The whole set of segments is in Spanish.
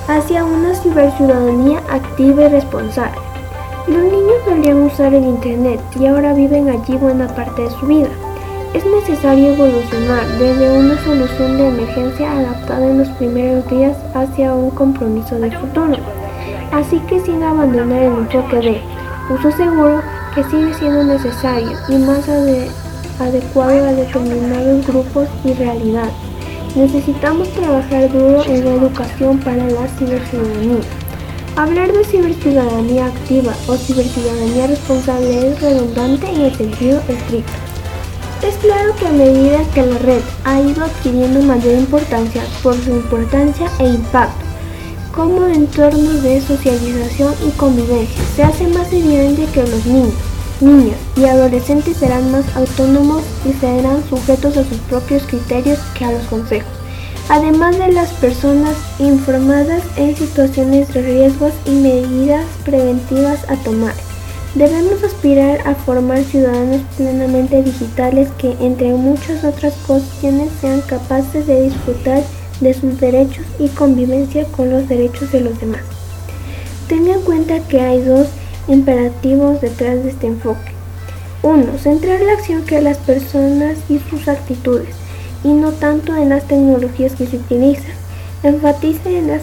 hacia una ciberciudadanía activa y responsable. Los niños solían usar el Internet y ahora viven allí buena parte de su vida. Es necesario evolucionar desde una solución de emergencia adaptada en los primeros días hacia un compromiso de futuro. Así que sin abandonar el enfoque de uso seguro, que sigue siendo necesario y más adecuado a determinados grupos y realidades. Necesitamos trabajar duro en la educación para la ciberciudadanía. Hablar de ciberciudadanía activa o ciberciudadanía responsable es redundante en el sentido estricto. Es claro que a medida que la red ha ido adquiriendo mayor importancia por su importancia e impacto como entorno de socialización y convivencia, se hace más evidente que los niños, niñas y adolescentes serán más autónomos y serán sujetos a sus propios criterios que a los consejos, además de las personas informadas en situaciones de riesgos y medidas preventivas a tomar. Debemos aspirar a formar ciudadanos plenamente digitales que, entre muchas otras cuestiones, sean capaces de disfrutar de sus derechos y convivencia con los derechos de los demás. Tenga en cuenta que hay dos imperativos detrás de este enfoque. 1. Centrar la acción en las personas y sus actitudes, y no tanto en las tecnologías que se utilizan. Enfatice en las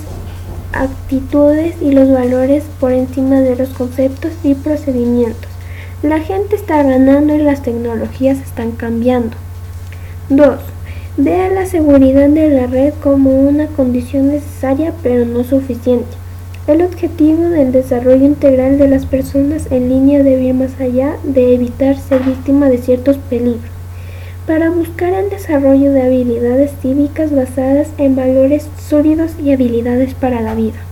actitudes y los valores por encima de los conceptos y procedimientos. La gente está ganando y las tecnologías están cambiando. 2. Vea la seguridad de la red como una condición necesaria pero no suficiente. El objetivo del desarrollo integral de las personas en línea debe ir más allá de evitar ser víctima de ciertos peligros, para buscar el desarrollo de habilidades cívicas basadas en valores sólidos y habilidades para la vida.